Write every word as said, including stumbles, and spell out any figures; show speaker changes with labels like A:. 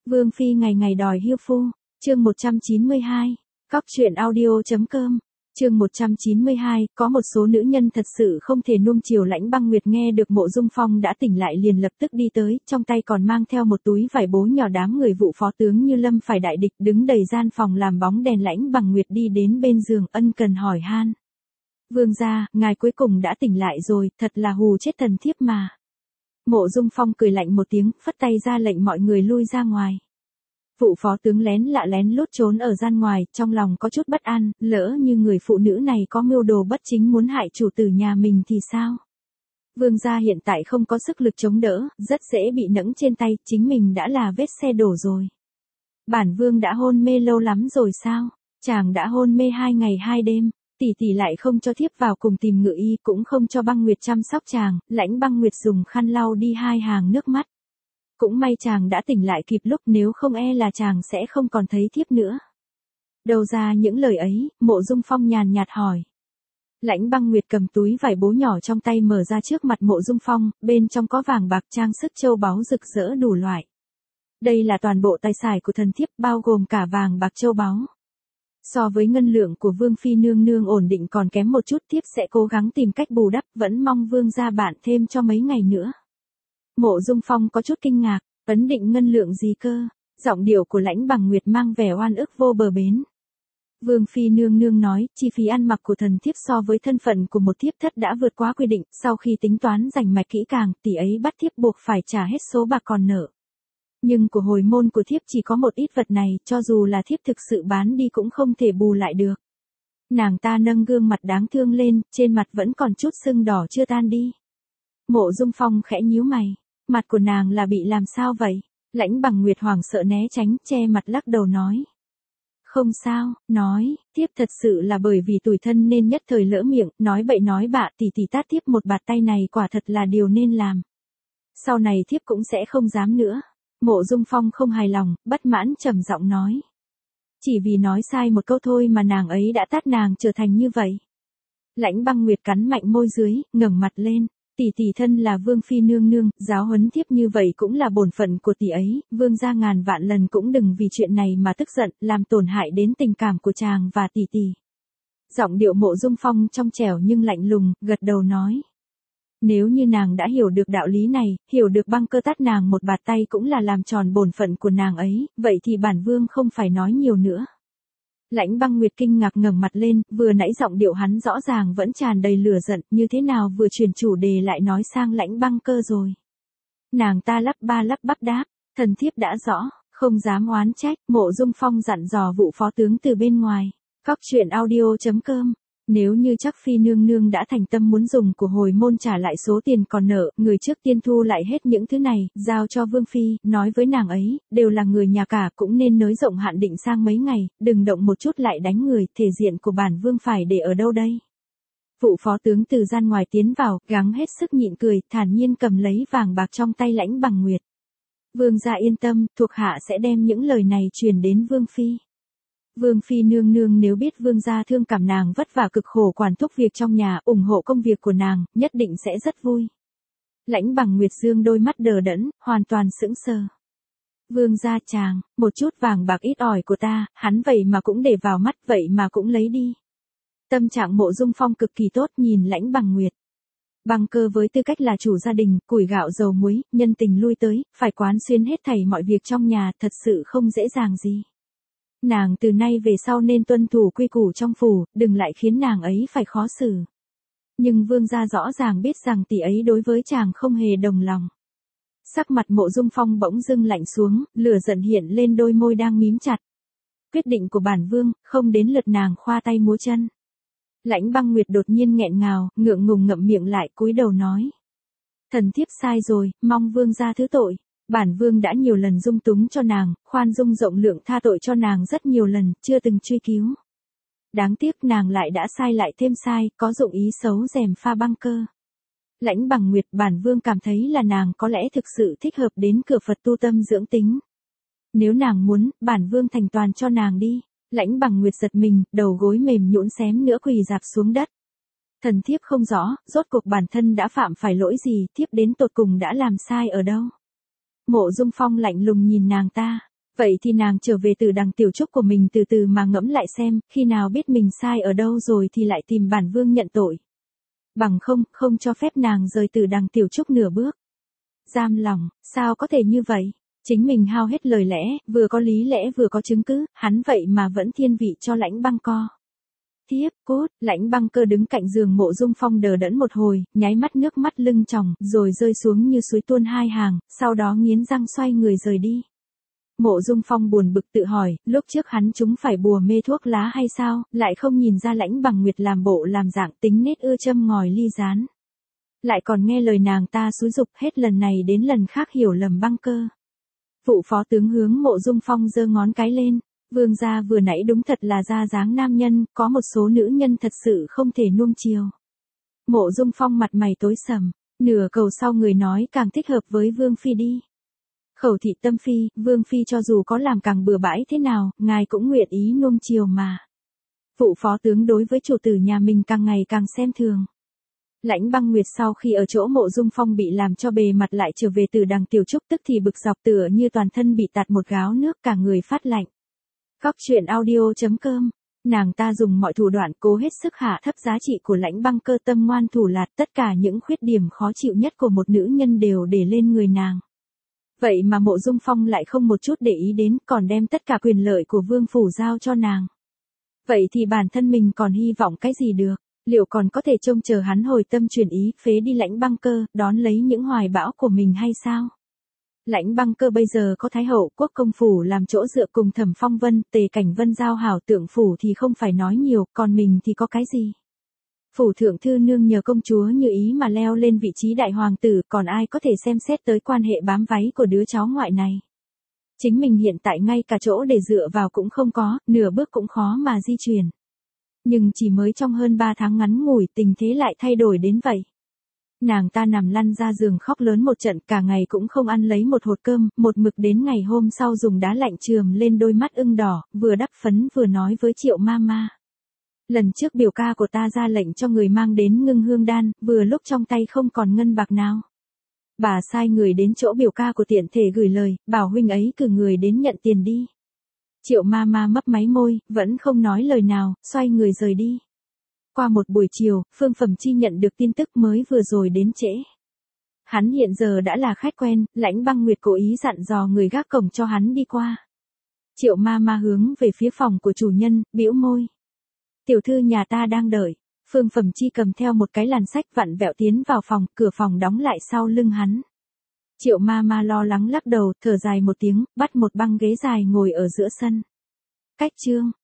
A: Vương phi ngày ngày đòi hiêu phu, chương một trăm chín mươi hai, cóc truyện audio.com, chương một trăm chín mươi hai, có một số nữ nhân thật sự không thể nuông chiều. Lãnh Băng Nguyệt nghe được Mộ Dung Phong đã tỉnh lại liền lập tức đi tới, trong tay còn mang theo một túi vải bố nhỏ. Đám người Vụ phó tướng như lâm phải đại địch, đứng đầy gian phòng làm bóng đèn. Lãnh Băng Nguyệt đi đến bên giường ân cần hỏi han. Vương gia, ngài cuối cùng đã tỉnh lại rồi, thật là hù chết thần thiếp mà. Mộ Dung Phong cười lạnh một tiếng, phất tay ra lệnh mọi người lui ra ngoài. Vụ phó tướng lén lạ lén lút trốn ở gian ngoài, trong lòng có chút bất an, lỡ như người phụ nữ này có mưu đồ bất chính muốn hại chủ tử nhà mình thì sao? Vương gia hiện tại không có sức lực chống đỡ, rất dễ bị nẫng trên tay, chính mình đã là vết xe đổ rồi. Bản vương đã hôn mê lâu lắm rồi sao? Chàng đã hôn mê hai ngày hai đêm. Tỷ tỷ lại không cho thiếp vào cùng tìm ngự y, cũng không cho Băng Nguyệt chăm sóc chàng. Lãnh Băng Nguyệt dùng khăn lau đi hai hàng nước mắt. Cũng may chàng đã tỉnh lại kịp lúc, nếu không e là chàng sẽ không còn thấy thiếp nữa. Đâu ra những lời ấy? Mộ Dung Phong nhàn nhạt hỏi. Lãnh Băng Nguyệt cầm túi vải bố nhỏ trong tay mở ra trước mặt Mộ Dung Phong, bên trong có vàng bạc trang sức châu báu rực rỡ đủ loại. Đây là toàn bộ tài sản của thần thiếp, bao gồm cả vàng bạc châu báu. So với ngân lượng của Vương phi nương nương ổn định còn kém một chút, thiếp sẽ cố gắng tìm cách bù đắp, vẫn mong vương gia bạn thêm cho mấy ngày nữa. Mộ Dung Phong có chút kinh ngạc, ấn định ngân lượng gì cơ? Giọng điệu của Lãnh Băng Nguyệt mang vẻ oan ức vô bờ bến. Vương phi nương nương nói, chi phí ăn mặc của thần thiếp so với thân phận của một thiếp thất đã vượt quá quy định, sau khi tính toán rành mạch kỹ càng, tỷ ấy bắt thiếp buộc phải trả hết số bạc còn nợ. Nhưng của hồi môn của thiếp chỉ có một ít vật này, cho dù là thiếp thực sự bán đi cũng không thể bù lại được. Nàng ta nâng gương mặt đáng thương lên, trên mặt vẫn còn chút sưng đỏ chưa tan đi. Mộ Dung Phong khẽ nhíu mày, mặt của nàng là bị làm sao vậy? Lãnh Băng Nguyệt hoảng sợ né tránh, che mặt lắc đầu nói. Không sao, nói, thiếp thật sự là bởi vì tủi thân nên nhất thời lỡ miệng, nói bậy nói bạ, tỷ tỷ tát thiếp một bạt tay này quả thật là điều nên làm. Sau này thiếp cũng sẽ không dám nữa. Mộ Dung Phong không hài lòng, bất mãn trầm giọng nói. Chỉ vì nói sai một câu thôi mà nàng ấy đã tát nàng trở thành như vậy. Lãnh Băng Nguyệt cắn mạnh môi dưới, ngẩng mặt lên. Tỷ tỷ thân là vương phi nương nương, giáo huấn thiếp như vậy cũng là bổn phận của tỷ ấy, vương gia ngàn vạn lần cũng đừng vì chuyện này mà tức giận, làm tổn hại đến tình cảm của chàng và tỷ tỷ. Giọng điệu Mộ Dung Phong trong trẻo nhưng lạnh lùng, gật đầu nói. Nếu như nàng đã hiểu được đạo lý này, hiểu được Băng Cơ tát nàng một bạt tay cũng là làm tròn bổn phận của nàng ấy, vậy thì bản vương không phải nói nhiều nữa. Lãnh Băng Nguyệt kinh ngạc ngẩng mặt lên, vừa nãy giọng điệu hắn rõ ràng vẫn tràn đầy lửa giận, như thế nào vừa chuyển chủ đề lại nói sang Lãnh Băng Cơ rồi. Nàng ta lắp ba lắp bắp đáp, thần thiếp đã rõ, không dám oán trách. Mộ Dung Phong dặn dò Vụ phó tướng từ bên ngoài. Cóc truyện audio.com. Nếu như chắc phi nương nương đã thành tâm muốn dùng của hồi môn trả lại số tiền còn nợ, người trước tiên thu lại hết những thứ này, giao cho vương phi, nói với nàng ấy, đều là người nhà cả, cũng nên nới rộng hạn định sang mấy ngày, đừng động một chút lại đánh người, thể diện của bản vương phải để ở đâu đây? Vụ phó tướng từ gian ngoài tiến vào, gắng hết sức nhịn cười, thản nhiên cầm lấy vàng bạc trong tay Lãnh Băng Nguyệt. Vương gia yên tâm, thuộc hạ sẽ đem những lời này truyền đến vương phi. Vương phi nương nương nếu biết vương gia thương cảm nàng vất vả cực khổ quản thúc việc trong nhà, ủng hộ công việc của nàng, nhất định sẽ rất vui. Lãnh Băng Nguyệt dương đôi mắt đờ đẫn, hoàn toàn sững sờ. Vương gia chàng, một chút vàng bạc ít ỏi của ta, hắn vậy mà cũng để vào mắt, vậy mà cũng lấy đi. Tâm trạng Mộ Dung Phong cực kỳ tốt, nhìn Lãnh Băng Nguyệt. Băng Cơ với tư cách là chủ gia đình, củi gạo dầu muối, nhân tình lui tới, phải quán xuyên hết thảy mọi việc trong nhà, thật sự không dễ dàng gì. Nàng từ nay về sau nên tuân thủ quy củ trong phủ, đừng lại khiến nàng ấy phải khó xử. Nhưng vương gia rõ ràng biết rằng tỷ ấy đối với chàng không hề đồng lòng. Sắc mặt Mộ Dung Phong bỗng dưng lạnh xuống, lửa giận hiện lên đôi môi đang mím chặt. Quyết định của bản vương, không đến lượt nàng khoa tay múa chân. Lãnh Băng Nguyệt đột nhiên nghẹn ngào, ngượng ngùng ngậm miệng lại, cúi đầu nói. Thần thiếp sai rồi, mong vương gia thứ tội. Bản vương đã nhiều lần dung túng cho nàng, khoan dung rộng lượng tha tội cho nàng rất nhiều lần, chưa từng truy cứu. Đáng tiếc nàng lại đã sai lại thêm sai, có dụng ý xấu gièm pha Băng Cơ. Lãnh Băng Nguyệt, bản vương cảm thấy là nàng có lẽ thực sự thích hợp đến cửa Phật tu tâm dưỡng tính. Nếu nàng muốn, bản vương thành toàn cho nàng đi. Lãnh Băng Nguyệt giật mình, đầu gối mềm nhũn xém nữa quỳ rạp xuống đất. Thần thiếp không rõ, rốt cuộc bản thân đã phạm phải lỗi gì, thiếp đến tột cùng đã làm sai ở đâu. Mộ Dung Phong lạnh lùng nhìn nàng ta. Vậy thì nàng trở về từ đằng tiểu trúc của mình từ từ mà ngẫm lại xem, khi nào biết mình sai ở đâu rồi thì lại tìm bản vương nhận tội. Bằng không, không cho phép nàng rời từ đằng tiểu trúc nửa bước. Giam lòng, sao có thể như vậy? Chính mình hao hết lời lẽ, vừa có lý lẽ vừa có chứng cứ, hắn vậy mà vẫn thiên vị cho Lãnh Băng Co. Tiếp, cốt, Lãnh Băng Cơ đứng cạnh giường Mộ Dung Phong đờ đẫn một hồi, nháy mắt nước mắt lưng tròng, rồi rơi xuống như suối tuôn hai hàng, sau đó nghiến răng xoay người rời đi. Mộ Dung Phong buồn bực tự hỏi, lúc trước hắn chúng phải bùa mê thuốc lá hay sao, lại không nhìn ra Lãnh Bằng Nguyệt làm bộ làm dạng tính nết ưa châm ngòi ly gián. Lại còn nghe lời nàng ta xúi giục hết lần này đến lần khác hiểu lầm Băng Cơ. Vụ phó tướng hướng Mộ Dung Phong giơ ngón cái lên, vương gia vừa nãy đúng thật là ra dáng nam nhân, có một số nữ nhân thật sự không thể nuông chiều. Mộ Dung Phong mặt mày tối sầm, nửa cầu sau người nói càng thích hợp với Vương Phi đi. Khẩu thị tâm phi, Vương Phi cho dù có làm càng bừa bãi thế nào, ngài cũng nguyện ý nuông chiều mà. Vụ phó tướng đối với chủ tử nhà mình càng ngày càng xem thường. Lãnh Băng Nguyệt sau khi ở chỗ Mộ Dung Phong bị làm cho bề mặt lại trở về từ đằng tiểu trúc tức thì bực dọc tựa như toàn thân bị tạt một gáo nước cả người phát lạnh. Góc truyện audio chấm com, nàng ta dùng mọi thủ đoạn cố hết sức hạ thấp giá trị của Lãnh Băng Cơ, tâm ngoan thủ lạt, tất cả những khuyết điểm khó chịu nhất của một nữ nhân đều để lên người nàng. Vậy mà Mộ Dung Phong lại không một chút để ý đến, còn đem tất cả quyền lợi của vương phủ giao cho nàng. Vậy thì bản thân mình còn hy vọng cái gì được? Liệu còn có thể trông chờ hắn hồi tâm chuyển ý, phế đi Lãnh Băng Cơ, đón lấy những hoài bão của mình hay sao? Lãnh Băng Cơ bây giờ có Thái hậu Quốc công phủ làm chỗ dựa cùng Thẩm Phong Vân, Tề Cảnh Vân giao hảo tượng phủ thì không phải nói nhiều, còn mình thì có cái gì? Phủ thượng thư nương nhờ công chúa như ý mà leo lên vị trí đại hoàng tử, còn ai có thể xem xét tới quan hệ bám váy của đứa cháu ngoại này? Chính mình hiện tại ngay cả chỗ để dựa vào cũng không có, nửa bước cũng khó mà di chuyển. Nhưng chỉ mới trong hơn ba tháng ngắn ngủi tình thế lại thay đổi đến vậy. Nàng ta nằm lăn ra giường khóc lớn một trận, cả ngày cũng không ăn lấy một hột cơm, một mực đến ngày hôm sau dùng đá lạnh chườm lên đôi mắt ưng đỏ, vừa đắp phấn vừa nói với Triệu Mama. Lần trước biểu ca của ta ra lệnh cho người mang đến ngưng hương đan, vừa lúc trong tay không còn ngân bạc nào. Bà sai người đến chỗ biểu ca của tiện thể gửi lời, bảo huynh ấy cử người đến nhận tiền đi. Triệu Mama mấp máy môi, vẫn không nói lời nào, xoay người rời đi. Qua một buổi chiều, Phương Phẩm Chi nhận được tin tức mới vừa rồi đến trễ. Hắn hiện giờ đã là khách quen, Lãnh Băng Nguyệt cố ý dặn dò người gác cổng cho hắn đi qua. Triệu Mama hướng về phía phòng của chủ nhân, bĩu môi. Tiểu thư nhà ta đang đợi. Phương Phẩm Chi cầm theo một cái làn sách vặn vẹo tiến vào phòng, cửa phòng đóng lại sau lưng hắn. Triệu Mama lo lắng lắc đầu, thở dài một tiếng, bắt một băng ghế dài ngồi ở giữa sân. Cách chương.